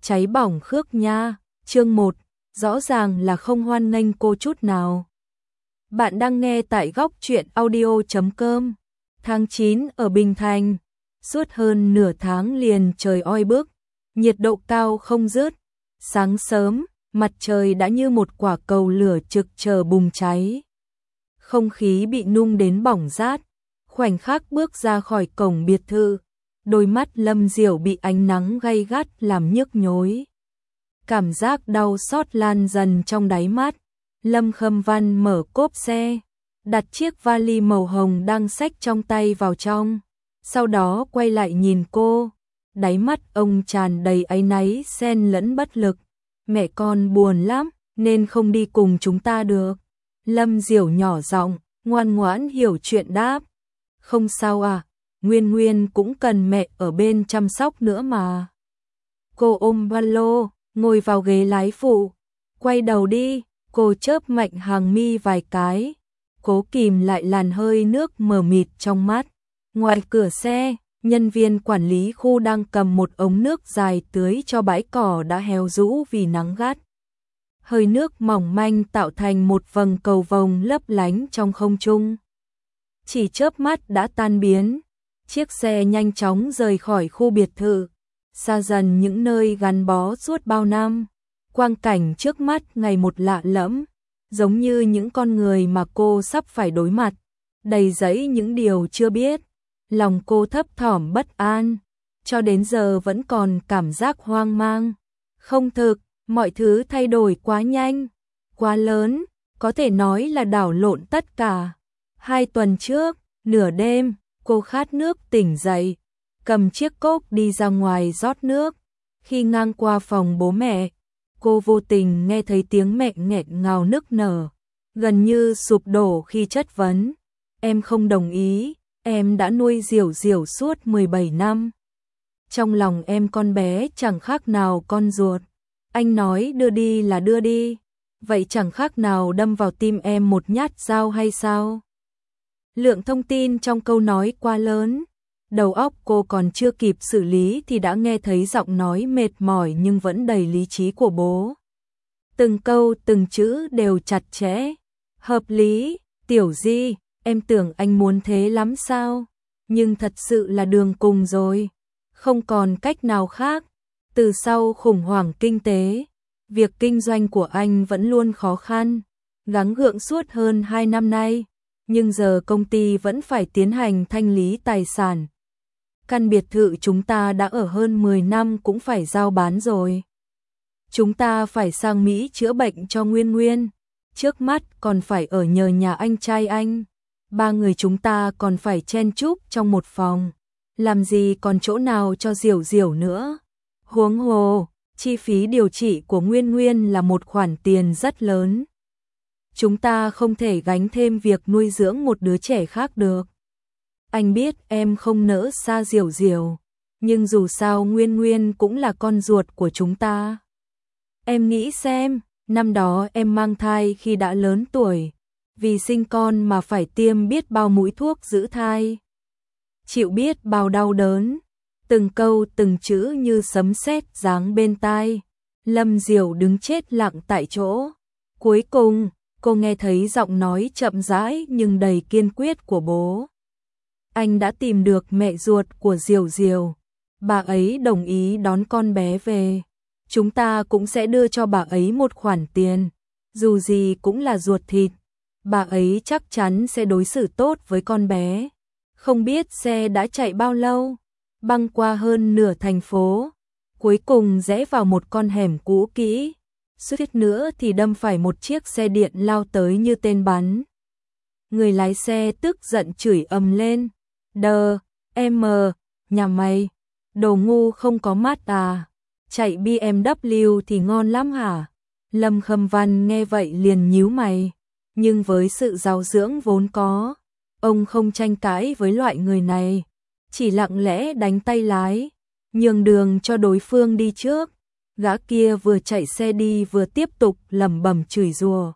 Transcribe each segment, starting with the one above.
cháy bỏng Khước Nha, chương 1, rõ ràng là không hoan nghênh cô chút nào. Bạn đang nghe tại góc truyện audio.com. Tháng 9 ở Bình Thành, suốt hơn nửa tháng liền trời oi bức, nhiệt độ cao không dứt. Sáng sớm, mặt trời đã như một quả cầu lửa trực chờ bùng cháy. Không khí bị nung đến bỏng rát, khoảnh khắc bước ra khỏi cổng biệt thự, đôi mắt Lâm Diểu bị ánh nắng gay gắt làm nhức nhối. Cảm giác đau xót lan dần trong đáy mắt. Lâm Khâm Văn mở cốp xe, đặt chiếc vali màu hồng đang xách trong tay vào trong, sau đó quay lại nhìn cô. Đáy mắt ông tràn đầy áy náy xen lẫn bất lực. Mẹ con buồn lắm, nên không đi cùng chúng ta được. Lâm Diểu nhỏ giọng, ngoan ngoãn hiểu chuyện đáp. Không sao à, Nguyên Nguyên cũng cần mẹ ở bên chăm sóc nữa mà. Cô ôm ba lô, ngồi vào ghế lái phụ. Quay đầu đi, cô chớp mạnh hàng mi vài cái, cố kìm lại làn hơi nước mờ mịt trong mắt. Ngoài cửa xe, nhân viên quản lý khu đang cầm một ống nước dài tưới cho bãi cỏ đã héo rũ vì nắng gắt. Hơi nước mỏng manh tạo thành một vầng cầu vồng lấp lánh trong không trung. Chỉ chớp mắt đã tan biến, chiếc xe nhanh chóng rời khỏi khu biệt thự, xa dần những nơi gắn bó suốt bao năm. Quang cảnh trước mắt ngày một lạ lẫm, giống như những con người mà cô sắp phải đối mặt, đầy dẫy những điều chưa biết. Lòng cô thấp thỏm bất an, cho đến giờ vẫn còn cảm giác hoang mang, không thực, mọi thứ thay đổi quá nhanh, quá lớn, có thể nói là đảo lộn tất cả. 2 tuần trước, nửa đêm, cô khát nước tỉnh dậy, cầm chiếc cốc đi ra ngoài rót nước. Khi ngang qua phòng bố mẹ, cô vô tình nghe thấy tiếng mẹ nghẹn ngào nức nở, gần như sụp đổ khi chất vấn. Em không đồng ý, em đã nuôi Diểu Diểu suốt 17 năm. Trong lòng em con bé chẳng khác nào con ruột. Anh nói đưa đi là đưa đi, vậy chẳng khác nào đâm vào tim em một nhát dao hay sao? Lượng thông tin trong câu nói quá lớn, đầu óc cô còn chưa kịp xử lý thì đã nghe thấy giọng nói mệt mỏi nhưng vẫn đầy lý trí của bố. Từng câu từng chữ đều chặt chẽ, hợp lý. Tiểu Di, em tưởng anh muốn thế lắm sao? Nhưng thật sự là đường cùng rồi, không còn cách nào khác. Từ sau khủng hoảng kinh tế, việc kinh doanh của anh vẫn luôn khó khăn, gắng gượng suốt hơn 2 năm nay, nhưng giờ công ty vẫn phải tiến hành thanh lý tài sản. Căn biệt thự chúng ta đã ở hơn 10 năm cũng phải giao bán rồi. Chúng ta phải sang Mỹ chữa bệnh cho Nguyên Nguyên, trước mắt còn phải ở nhờ nhà anh trai anh. 3 người chúng ta còn phải chen chúc trong một phòng, làm gì còn chỗ nào cho Diểu Diểu nữa. Huống hồ, chi phí điều trị của Nguyên Nguyên là một khoản tiền rất lớn. Chúng ta không thể gánh thêm việc nuôi dưỡng một đứa trẻ khác được. Anh biết em không nỡ xa Diểu Diểu, nhưng dù sao Nguyên Nguyên cũng là con ruột của chúng ta. Em nghĩ xem, năm đó em mang thai khi đã lớn tuổi, vì sinh con mà phải tiêm biết bao mũi thuốc giữ thai, chịu biết bao đau đớn. Từng câu từng chữ như sấm sét giáng bên tai. Lâm Diểu đứng chết lặng tại chỗ. Cuối cùng, cô nghe thấy giọng nói chậm rãi nhưng đầy kiên quyết của bố. Anh đã tìm được mẹ ruột của Diểu Diểu. Bà ấy đồng ý đón con bé về. Chúng ta cũng sẽ đưa cho bà ấy một khoản tiền. Dù gì cũng là ruột thịt, bà ấy chắc chắn sẽ đối xử tốt với con bé. Không biết xe đã chạy bao lâu, băng qua hơn nửa thành phố, cuối cùng rẽ vào một con hẻm cũ kỹ, suýt nữa thì đâm phải một chiếc xe điện lao tới như tên bắn. Người lái xe tức giận chửi ầm lên, đờ, em, nhà mày, đồ ngu không có mắt à, chạy BMW thì ngon lắm hả? Lâm Khâm Văn nghe vậy liền nhíu mày, nhưng với sự giáo dưỡng vốn có, ông không tranh cãi với loại người này, chỉ lặng lẽ đánh tay lái, nhường đường cho đối phương đi trước. Gã kia vừa chạy xe đi vừa tiếp tục lẩm bẩm chửi rủa.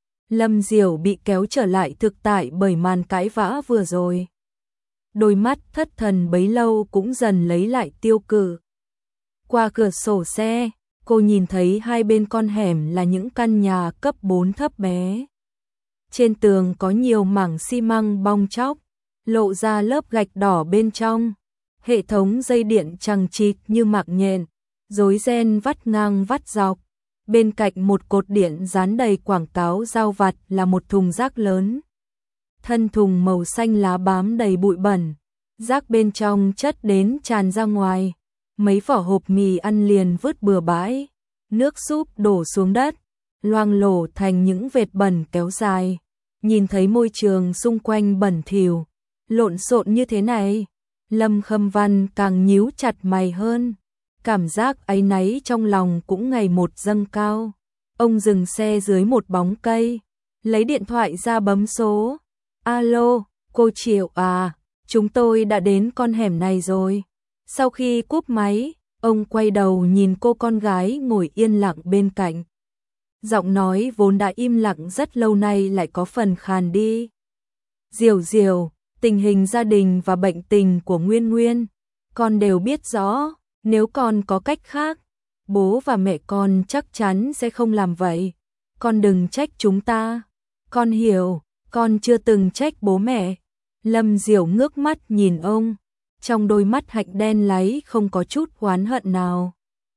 Lâm Diểu bị kéo trở lại thực tại bởi màn cãi vã vừa rồi. Đôi mắt thất thần bấy lâu cũng dần lấy lại tiêu cự. Qua cửa sổ xe, cô nhìn thấy hai bên con hẻm là những căn nhà cấp 4 thấp bé. Trên tường có nhiều mảng xi măng bong tróc, lộ ra lớp gạch đỏ bên trong. Hệ thống dây điện chằng chịt như mạng nhện, rối ren vắt ngang vắt dọc. Bên cạnh một cột điện dán đầy quảng cáo rau vặt là một thùng rác lớn. Thân thùng màu xanh lá bám đầy bụi bẩn, rác bên trong chất đến tràn ra ngoài. Mấy vỏ hộp mì ăn liền vứt bừa bãi, nước súp đổ xuống đất, loang lổ thành những vệt bẩn kéo dài. Nhìn thấy môi trường xung quanh bẩn thỉu, lộn xộn như thế này, Lâm Khâm Văn càng nhíu chặt mày hơn. Cảm giác áy náy trong lòng cũng ngày một dâng cao. Ông dừng xe dưới một bóng cây, lấy điện thoại ra bấm số. Alo, cô Triệu à, chúng tôi đã đến con hẻm này rồi. Sau khi cúp máy, ông quay đầu nhìn cô con gái ngồi yên lặng bên cạnh. Giọng nói vốn đã im lặng rất lâu nay lại có phần khàn đi. Diều Diều, tình hình gia đình và bệnh tình của Nguyên Nguyên, con đều biết rõ. Nếu con có cách khác, bố và mẹ con chắc chắn sẽ không làm vậy. Con đừng trách chúng ta. Con hiểu, con chưa từng trách bố mẹ. Lâm Diểu ngước mắt nhìn ông, trong đôi mắt hạnh đen láy không có chút oán hận nào,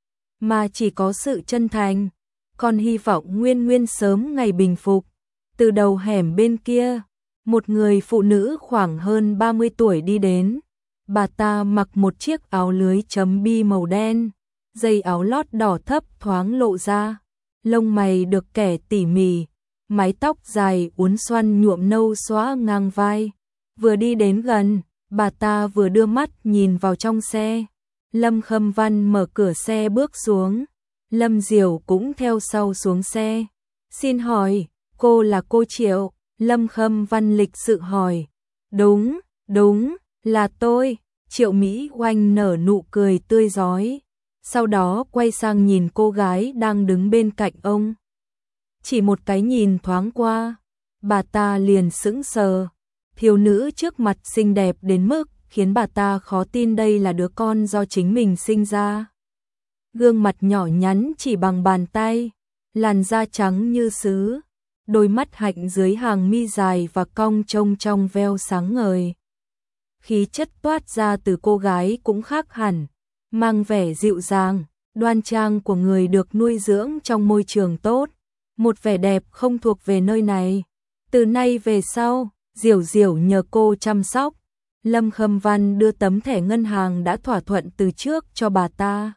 mà chỉ có sự chân thành. Con hy vọng Nguyên Nguyên sớm ngày bình phục. Từ đầu hẻm bên kia, một người phụ nữ khoảng hơn 30 tuổi đi đến. Bà ta mặc một chiếc áo lưới chấm bi màu đen, dây áo lót đỏ thấp thoáng lộ ra, lông mày được kẻ tỉ mỉ, mái tóc dài uốn xoăn nhuộm nâu xõa ngang vai. Vừa đi đến gần, bà ta vừa đưa mắt nhìn vào trong xe. Lâm Khâm Văn mở cửa xe bước xuống, Lâm Diểu cũng theo sau xuống xe. Xin hỏi, cô là cô Triệu? Lâm Khâm Văn lịch sự hỏi. Đúng, là tôi. Triệu Mỹ Oanh nở nụ cười tươi rói, sau đó quay sang nhìn cô gái đang đứng bên cạnh ông. Chỉ một cái nhìn thoáng qua, bà ta liền sững sờ. Thiếu nữ trước mặt xinh đẹp đến mức khiến bà ta khó tin đây là đứa con do chính mình sinh ra. Gương mặt nhỏ nhắn chỉ bằng bàn tay, làn da trắng như sứ, đôi mắt hạnh dưới hàng mi dài và cong trông trong veo sáng ngời. Khí chất toát ra từ cô gái cũng khác hẳn, mang vẻ dịu dàng, đoan trang của người được nuôi dưỡng trong môi trường tốt, một vẻ đẹp không thuộc về nơi này. Từ nay về sau, Diểu Diểu nhờ cô chăm sóc. Lâm Khâm Văn đưa tấm thẻ ngân hàng đã thỏa thuận từ trước cho bà ta.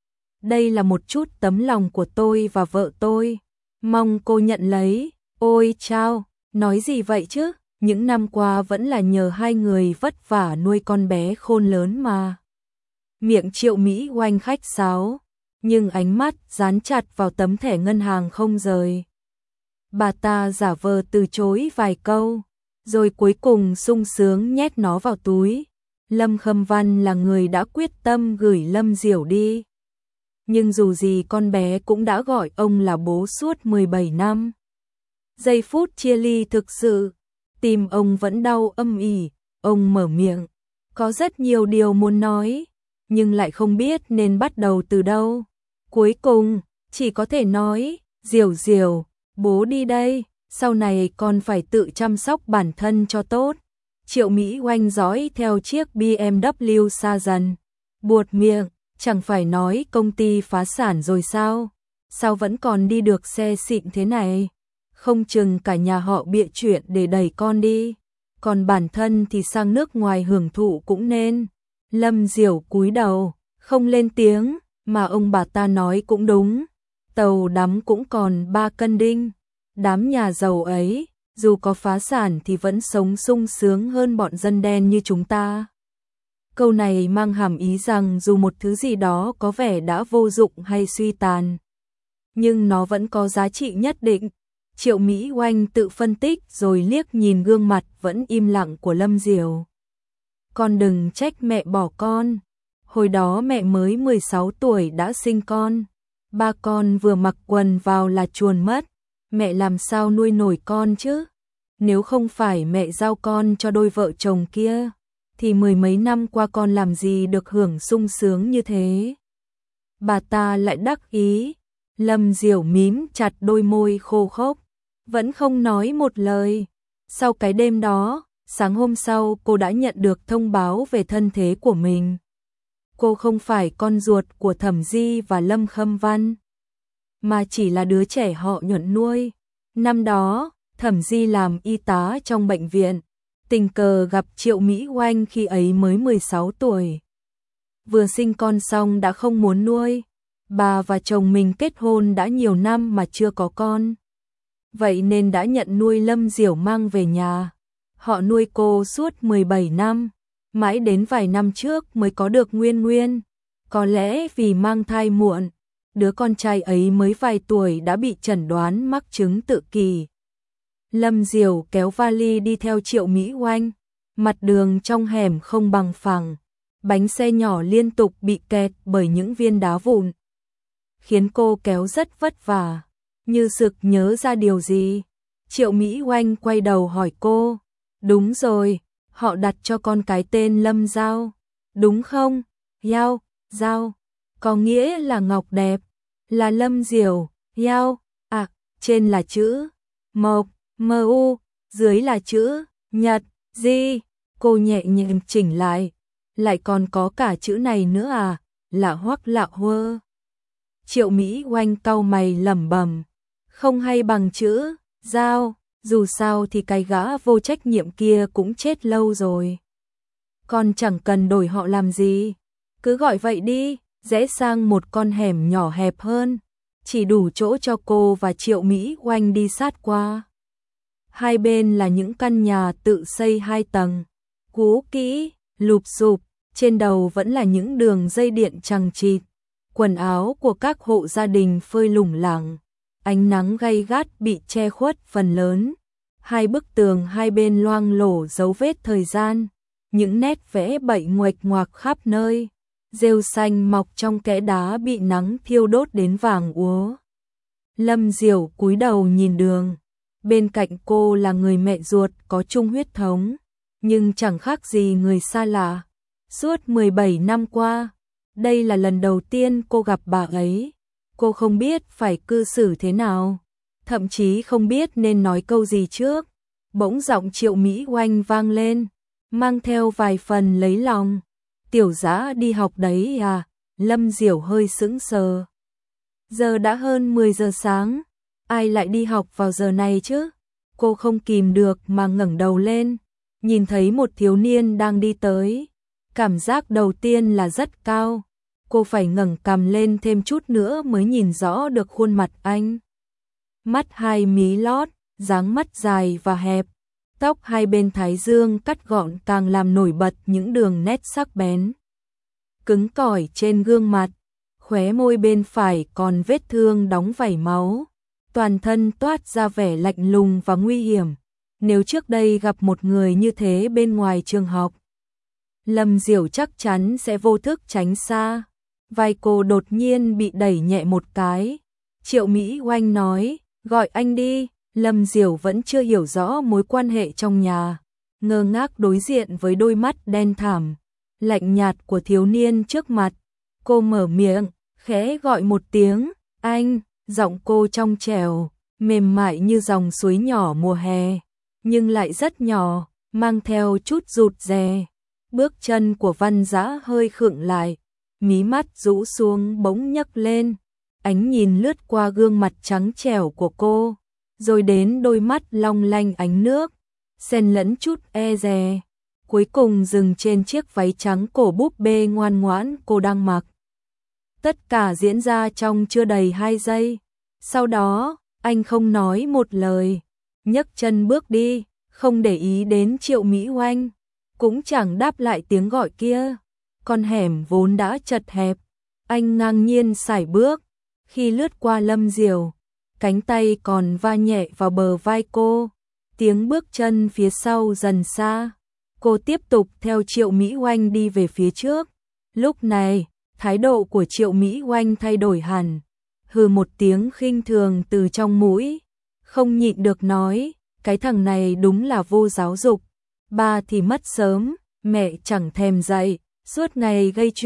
Đây là một chút tấm lòng của tôi và vợ tôi, mong cô nhận lấy. Ôi chao, nói gì vậy chứ? Những năm qua vẫn là nhờ hai người vất vả nuôi con bé khôn lớn mà. Miệng Triệu Mỹ Oanh khách sáo, nhưng ánh mắt dán chặt vào tấm thẻ ngân hàng không rời. Bà ta giả vờ từ chối vài câu, rồi cuối cùng sung sướng nhét nó vào túi. Lâm Khâm Văn là người đã quyết tâm gửi Lâm Diểu đi. Nhưng dù gì con bé cũng đã gọi ông là bố suốt 17 năm. Giây phút chia ly thực sự, tim ông vẫn đau âm ỉ. Ông mở miệng, có rất nhiều điều muốn nói, nhưng lại không biết nên bắt đầu từ đâu. Cuối cùng, chỉ có thể nói, Diểu Diểu, bố đi đây, sau này con phải tự chăm sóc bản thân cho tốt. Triệu Mỹ Oanh dõi theo chiếc BMW xa dần, buột miệng, chẳng phải nói công ty phá sản rồi sao? Sao vẫn còn đi được xe xịn thế này? Không chừng cả nhà họ bịa chuyện để đẩy con đi, còn bản thân thì sang nước ngoài hưởng thụ cũng nên. Lâm Diểu cúi đầu, không lên tiếng, mà ông bà ta nói cũng đúng. Tàu đắm cũng còn 3 cân đinh. Đám nhà giàu ấy, dù có phá sản thì vẫn sống sung sướng hơn bọn dân đen như chúng ta. Câu này mang hàm ý rằng dù một thứ gì đó có vẻ đã vô dụng hay suy tàn, nhưng nó vẫn có giá trị nhất định. Triệu Mỹ Oanh tự phân tích rồi liếc nhìn gương mặt vẫn im lặng của Lâm Diểu. Con đừng trách mẹ bỏ con. Hồi đó mẹ mới 16 tuổi đã sinh con. Ba con vừa mặc quần vào là chuồn mất. Mẹ làm sao nuôi nổi con chứ? Nếu không phải mẹ giao con cho đôi vợ chồng kia, thì 10 mấy năm qua con làm gì được hưởng sung sướng như thế. bà ta lại đắc ý. Lâm Diểu mím chặt đôi môi khô khốc, vẫn không nói một lời. Sau cái đêm đó, sáng hôm sau cô đã nhận được thông báo về thân thế của mình. Cô không phải con ruột của Thẩm Di và Lâm Khâm Văn, mà chỉ là đứa trẻ họ Nhuận nuôi. Năm đó, Thẩm Di làm y tá trong bệnh viện, tình cờ gặp Triệu Mỹ Oanh khi ấy mới 16 tuổi. Vừa sinh con xong đã không muốn nuôi. Bà và chồng mình kết hôn đã nhiều năm mà chưa có con. Vậy nên đã nhận nuôi Lâm Diểu mang về nhà. Họ nuôi cô suốt 17 năm, mãi đến vài năm trước mới có được Nguyên Nguyên. Có lẽ vì mang thai muộn, đứa con trai ấy mới vài tuổi đã bị chẩn đoán mắc chứng tự kỷ. Lâm Diểu kéo vali đi theo Triệu Mỹ Oanh, mặt đường trong hẻm không bằng phẳng, bánh xe nhỏ liên tục bị kẹt bởi những viên đá vụn, khiến cô kéo rất vất vả. Như sực nhớ ra điều gì, Triệu Mỹ Oanh quay đầu hỏi cô, đúng rồi, họ đặt cho con cái tên Lâm Giao, đúng không? Giao, Giao, có nghĩa là ngọc đẹp, là Lâm Diểu, Giao, à, trên là chữ Mộc, M-U, dưới là chữ Nhật, Di, cô nhẹ nhàng chỉnh lại còn có cả chữ này nữa à, lạ hoắc lạ hơ. Triệu Mỹ Oanh cau mày lẩm bẩm, không hay bằng chữ Giao, dù sao thì cái gã vô trách nhiệm kia cũng chết lâu rồi. Con chẳng cần đổi họ làm gì, cứ gọi vậy đi, rẽ sang một con hẻm nhỏ hẹp hơn, chỉ đủ chỗ cho cô và Triệu Mỹ Oanh đi sát qua. Hai bên là những căn nhà tự xây 2 tầng, cũ kỹ, lụp xụp, trên đầu vẫn là những đường dây điện chằng chịt. Quần áo của các hộ gia đình phơi lủng lẳng, ánh nắng gay gắt bị che khuất phần lớn. Hai bức tường hai bên loang lổ dấu vết thời gian, những nét vẽ bậy nguệch ngoạc khắp nơi. Rêu xanh mọc trong kẽ đá bị nắng thiêu đốt đến vàng úa. Lâm Diểu cúi đầu nhìn đường, bên cạnh cô là người mẹ ruột có chung huyết thống, nhưng chẳng khác gì người xa lạ. Suốt 17 năm qua, đây là lần đầu tiên cô gặp bà ấy. Cô không biết phải cư xử thế nào, thậm chí không biết nên nói câu gì trước. Bỗng giọng Triệu Mỹ Oanh vang lên, mang theo vài phần lấy lòng. Tiểu Dã đi học đấy à? Lâm Diểu hơi sững sờ. Giờ đã hơn 10 giờ sáng, ai lại đi học vào giờ này chứ? Cô không kìm được mà ngẩng đầu lên, nhìn thấy một thiếu niên đang đi tới. Cảm giác đầu tiên là rất cao, cô phải ngẩng cằm lên thêm chút nữa mới nhìn rõ được khuôn mặt anh. Mắt hai mí lót, dáng mắt dài và hẹp, tóc hai bên thái dương cắt gọn càng làm nổi bật những đường nét sắc bén. Cứng cỏi trên gương mặt, khóe môi bên phải còn vết thương đóng vảy máu, toàn thân toát ra vẻ lạnh lùng và nguy hiểm. Nếu trước đây gặp một người như thế bên ngoài trường học, Lâm Diểu chắc chắn sẽ vô thức tránh xa. Vai cô đột nhiên bị đẩy nhẹ một cái. Triệu Mỹ Oanh nói, gọi anh đi. Lâm Diểu vẫn chưa hiểu rõ mối quan hệ trong nhà, ngơ ngác đối diện với đôi mắt đen thẳm, lạnh nhạt của thiếu niên trước mặt. Cô mở miệng, khẽ gọi một tiếng, anh, giọng cô trong trẻo, mềm mại như dòng suối nhỏ mùa hè, nhưng lại rất nhỏ, mang theo chút rụt rè. Bước chân của Văn Dã hơi khựng lại, mí mắt rũ xuống bỗng nhấc lên, ánh nhìn lướt qua gương mặt trắng trẻo của cô, rồi đến đôi mắt long lanh ánh nước, xen lẫn chút e dè, cuối cùng dừng trên chiếc váy trắng cổ búp bê ngoan ngoãn cô đang mặc. Tất cả diễn ra trong chưa đầy 2 giây. Sau đó, anh không nói một lời, nhấc chân bước đi, không để ý đến Triệu Mỹ Oanh, cũng chẳng đáp lại tiếng gọi kia. Con hẻm vốn đã chật hẹp, anh ngang nhiên sải bước, khi lướt qua Lâm Diểu, cánh tay còn va nhẹ vào bờ vai cô, tiếng bước chân phía sau dần xa. Cô tiếp tục theo Triệu Mỹ Oanh đi về phía trước. Lúc này, thái độ của Triệu Mỹ Oanh thay đổi hẳn, hừ một tiếng khinh thường từ trong mũi, không nhịn được nói, cái thằng này đúng là vô giáo dục, ba thì mất sớm, mẹ chẳng thèm dạy, suốt ngày gây chuyện,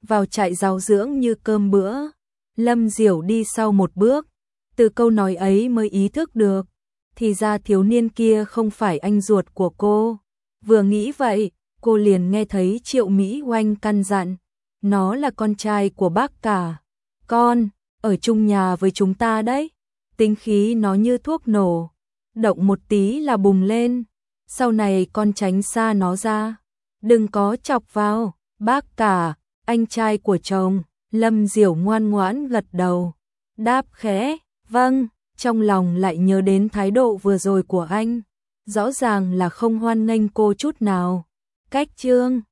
vào trại giáo dưỡng như cơm bữa. Lâm Diểu đi sau một bước, từ câu nói ấy mới ý thức được, thì ra thiếu niên kia không phải anh ruột của cô. Vừa nghĩ vậy, cô liền nghe thấy Triệu Mỹ Oanh căn dặn, nó là con trai của bác cả. Con, ở chung nhà với chúng ta đấy. Tính khí nó như thuốc nổ, động một tí là bùng lên. Sau này con tránh xa nó ra, đừng có chọc vào. Bác cả, anh trai của chồng. Lâm Diểu ngoan ngoãn gật đầu, đáp khẽ, vâng, trong lòng lại nhớ đến thái độ vừa rồi của anh. Rõ ràng là không hoan nghênh cô chút nào. Cách chương